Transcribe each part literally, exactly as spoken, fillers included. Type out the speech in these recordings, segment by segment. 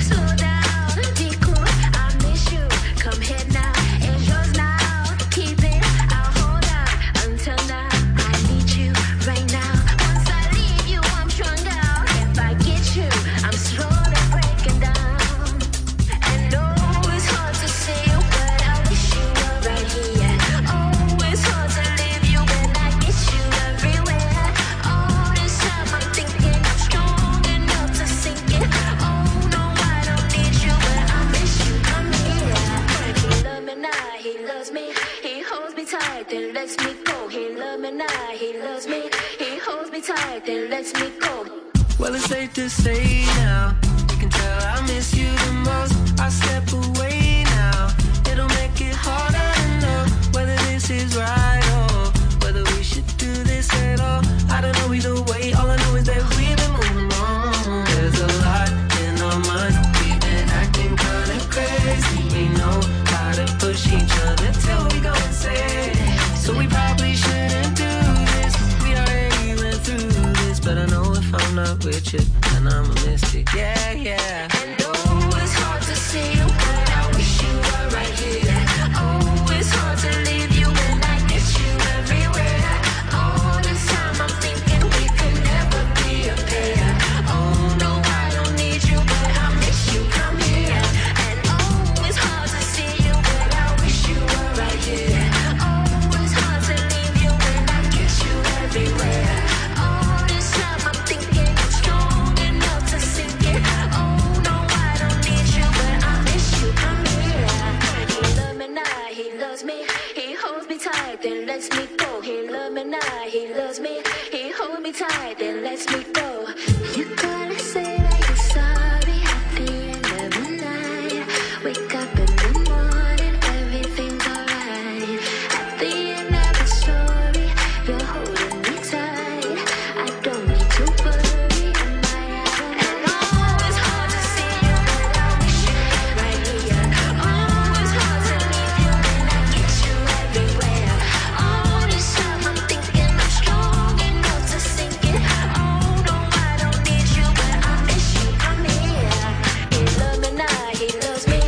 slow down, be cool. I miss you. Come here now, it's yours now. Keep it, I'll hold out until now. I need you right now. Once I leave you, I'm strung out. If I get you, I'm slowly breaking down. And oh, it's hard to see you, but I wish you were right here. Oh, it's hard to leave you when I get you everywhere. All this time I'm thinking I'm strong enough to sink it. Oh no, I don't need you, but I miss you. Come here. He loves me now, he loves me. He holds me tight, then lets me go. He loves me now, he loves me. He holds me tight, then lets me go. Well, it's safe to say now, you can tell I miss you the most. I step away now, it'll make it harder to know whether this is right or whether we should do this at all. I don't know either way, all I know is that we've been moving on. There's a lot in our minds, we've been acting kinda crazy. We know how to push each other till we go insane. So we probably shouldn't do this, we already went through this. But I know if I'm not with you, then I'ma miss it, yeah, yeah. And oh, it's hard to see you, but I wish you were right here. Oh, it's hard to leave you when I get you everywhere. All this time I'm thinking we could never be a pair. Oh no, I don't need you, but I miss you. Come here. And oh, it's hard to see you, but I wish you were right here. Oh, it's hard to leave you when I get you everywhere. All this time I'm thinking I'm strong enough to sink it. Oh no, I don't need you, but I miss you. Come here. He loves me now, he loves me. He holds me tight, then lets me go. He loves me now, he loves me. He holds me tight, then lets me go. You gotta say that you're sorry at the end of the night. Wake up in the morning, everything's alright. At the end of the story, you're holding me tight. I don't need to worry, am I out? And oh, it's hard to see you, but I wish you were right here. Oh, it's hard to leave you when I get you everywhere. All this time I'm thinking I'm strong enough to sink it. Oh no, I don't need you, but I miss you. Come here. He loves me now, he loves me.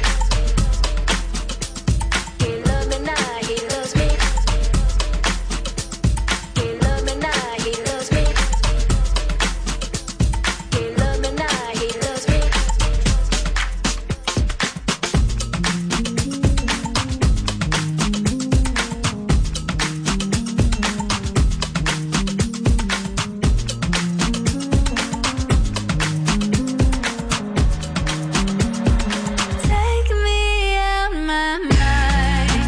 He loves me now, he loves me. He loves me now, he loves me. He loves me now, he loves me. Take me out my mind.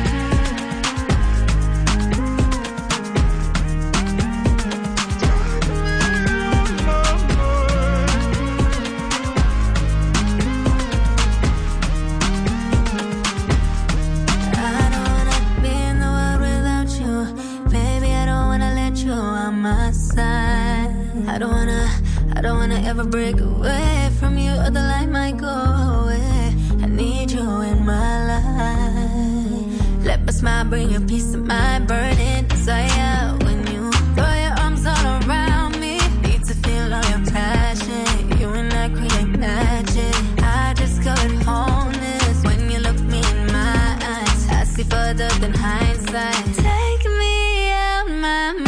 I don't wanna be in the world without you. Baby, I don't wanna let you on my side. I don't wanna, I don't wanna ever break away from you, or the light might go away. I need you in my life. Let my smile bring a piece of my burning desire. When you throw your arms all around me, need to feel all your passion. You and I create magic. I discovered wholeness when you look me in my eyes. I see further than hindsight. Take me out my mind.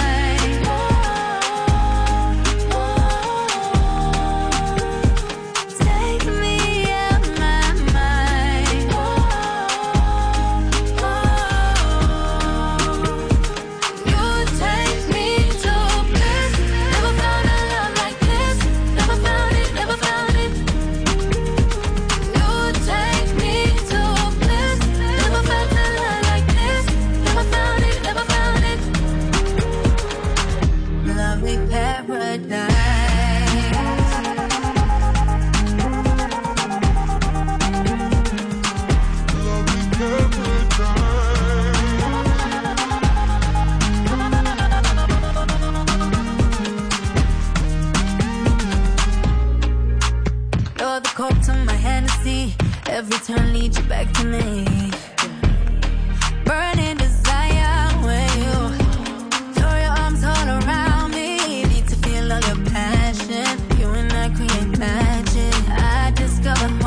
Take me out my mind. You take me to bliss. Never found a love like this. Never found it, never found it. You take me to bliss. Never found a love like this. Never found it, never found it. Lovely paradise. You're the coke to my Hennessy. Every turn leads you back to me. Burning desire when you throw your arms all around me. Need to feel all your passion. You and I create magic. I discovered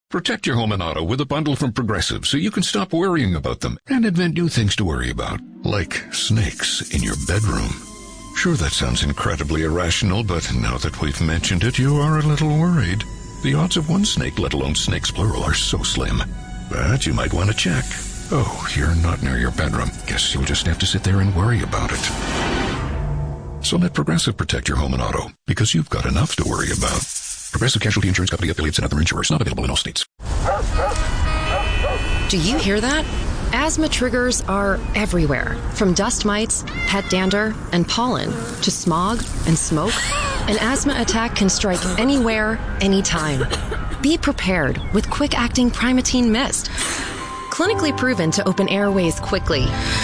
Protect your home and auto with a bundle from Progressive so you can stop worrying about them and invent new things to worry about, like snakes in your bedroom. Sure, that sounds incredibly irrational, but now that we've mentioned it, you are a little worried. The odds of one snake, let alone snakes plural, are so slim. But you might want to check. Oh, you're not near your bedroom. Guess you'll just have to sit there and worry about it. So let Progressive protect your home and auto, because you've got enough to worry about. Progressive Casualty Insurance Company, affiliates, and other insurers. Not available in all states. Do you hear that? Asthma triggers are everywhere. From dust mites, pet dander, and pollen, to smog and smoke. An asthma attack can strike anywhere, anytime. Be prepared with quick-acting Primatene Mist. Clinically proven to open airways quickly.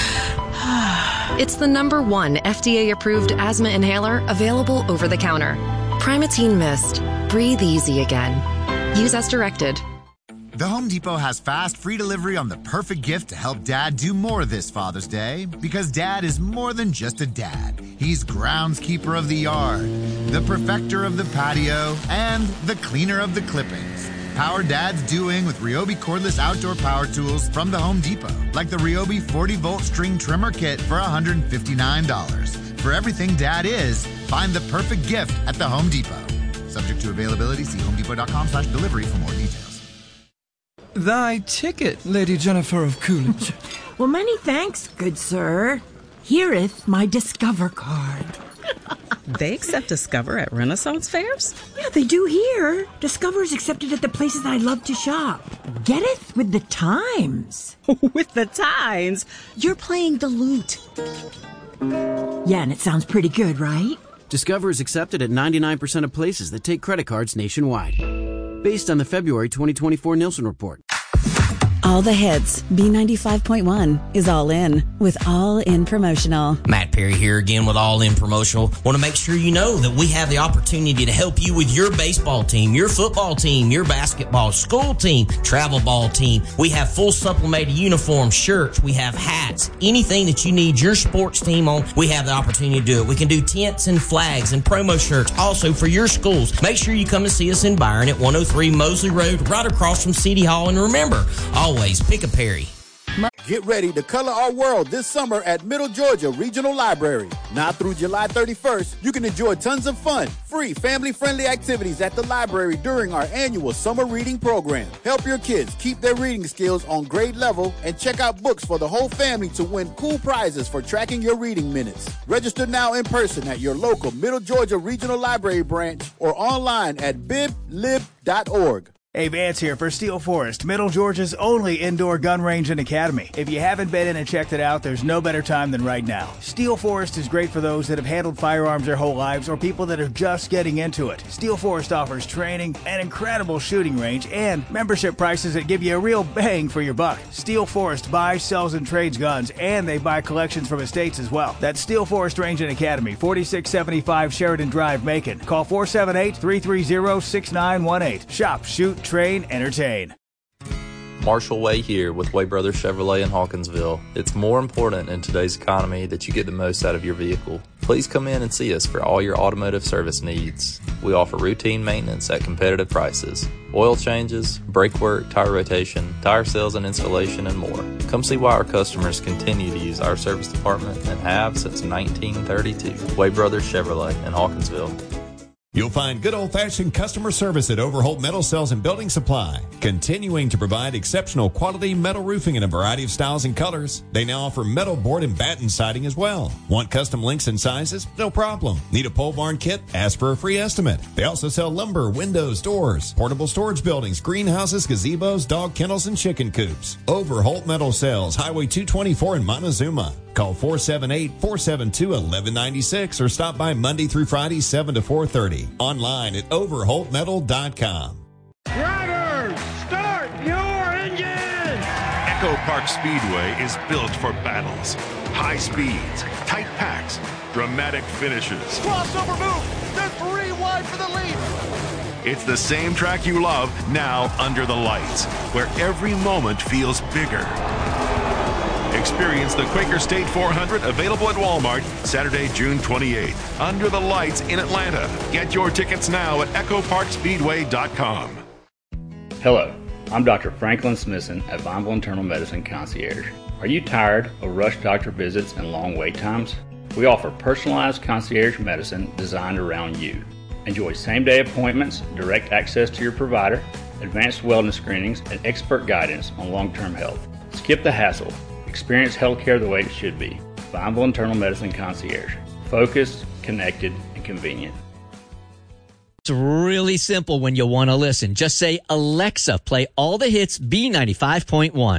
It's the number one F D A-approved asthma inhaler available over the counter. Primatene Mist. Breathe easy again. Use as directed. The Home Depot has fast, free delivery on the perfect gift to help Dad do more this Father's Day. Because Dad is more than just a dad. He's groundskeeper of the yard, the perfecter of the patio, and the cleaner of the clippings. Power Dad's doing with Ryobi cordless outdoor power tools from the Home Depot. Like the Ryobi forty volt string trimmer kit for one hundred fifty-nine dollars. For everything Dad is, find the perfect gift at the Home Depot. Subject to availability, see homedepot.com slash delivery for more details. Thy ticket, Lady Jennifer of Coolidge. Well, many thanks, good sir. Hereeth my Discover card. They accept Discover at Renaissance fairs? Yeah, they do here. Discover is accepted at the places I love to shop. Getteth with the times. With the times? You're playing the lute. Yeah, and it sounds pretty good, right? Discover is accepted at ninety-nine percent of places that take credit cards nationwide. Based on the February twenty twenty-four Nielsen report. All the hits. B ninety-five point one is all in with All In Promotional. Matt Perry here again with All In Promotional. Want to make sure you know that we have the opportunity to help you with your baseball team, your football team, your basketball, school team, travel ball team. We have full supplemented uniforms, shirts, we have hats, anything that you need your sports team on, we have the opportunity to do it. We can do tents and flags and promo shirts also for your schools. Make sure you come and see us in Byron at one oh three Mosley Road, right across from City Hall. And remember, always pick a Perry. Get ready to color our world this summer at Middle Georgia Regional Library. Now through July thirty-first, you can enjoy tons of fun, free, family-friendly activities at the library during our annual summer reading program. Help your kids keep their reading skills on grade level and check out books for the whole family to win cool prizes for tracking your reading minutes. Register now in person at your local Middle Georgia Regional Library branch or online at bib lib dot org. Hey, Vance here for Steel Forest, Middle Georgia's only indoor gun range and academy. If you haven't been in and checked it out, there's no better time than right now. Steel Forest is great for those that have handled firearms their whole lives or people that are just getting into it. Steel Forest offers training, an incredible shooting range, and membership prices that give you a real bang for your buck. Steel Forest buys, sells, and trades guns, and they buy collections from estates as well. That's Steel Forest Range and Academy, forty-six seventy-five Sheridan Drive, Macon. Call four seven eight, three three zero, six nine one eight. Shop, shoot, train, entertain. Marshall Way here with Way Brothers Chevrolet in Hawkinsville. It's more important in today's economy that you get the most out of your vehicle. Please come in and see us for all your automotive service needs. We offer routine maintenance at competitive prices. Oil changes, brake work, tire rotation, tire sales and installation, and more. Come see why our customers continue to use our service department and have since nineteen thirty-two. Way Brothers Chevrolet in Hawkinsville. You'll find good old-fashioned customer service at Overholt Metal Sales and Building Supply, continuing to provide exceptional quality metal roofing in a variety of styles and colors. They now offer metal board and batten siding as well. Want custom lengths and sizes? No problem. Need a pole barn kit? Ask for a free estimate. They also sell lumber, windows, doors, portable storage buildings, greenhouses, gazebos, dog kennels, and chicken coops. Overholt Metal Sales, Highway two twenty-four in Montezuma. Call four seven eight, four seven two, one one nine six or stop by Monday through Friday, seven to four thirty. Online at overholt metal dot com. Drivers, start your engine! Echo Park Speedway is built for battles. High speeds, tight packs, dramatic finishes. Crossover move! They're three wide for the lead! It's the same track you love, now under the lights, where every moment feels bigger. Experience the Quaker State four hundred, available at Walmart Saturday, June twenty-eighth. Under the lights in Atlanta. Get your tickets now at echo park speedway dot com. Hello, I'm Doctor Franklin Smithson at Vineville Internal Medicine Concierge. Are you tired of rush doctor visits and long wait times? We offer personalized concierge medicine designed around you. Enjoy same-day appointments, direct access to your provider, advanced wellness screenings, and expert guidance on long-term health. Skip the hassle. Experience healthcare the way it should be. Vineville Internal Medicine Concierge. Focused, connected, and convenient. It's really simple when you want to listen. Just say, Alexa, play all the hits B ninety-five point one.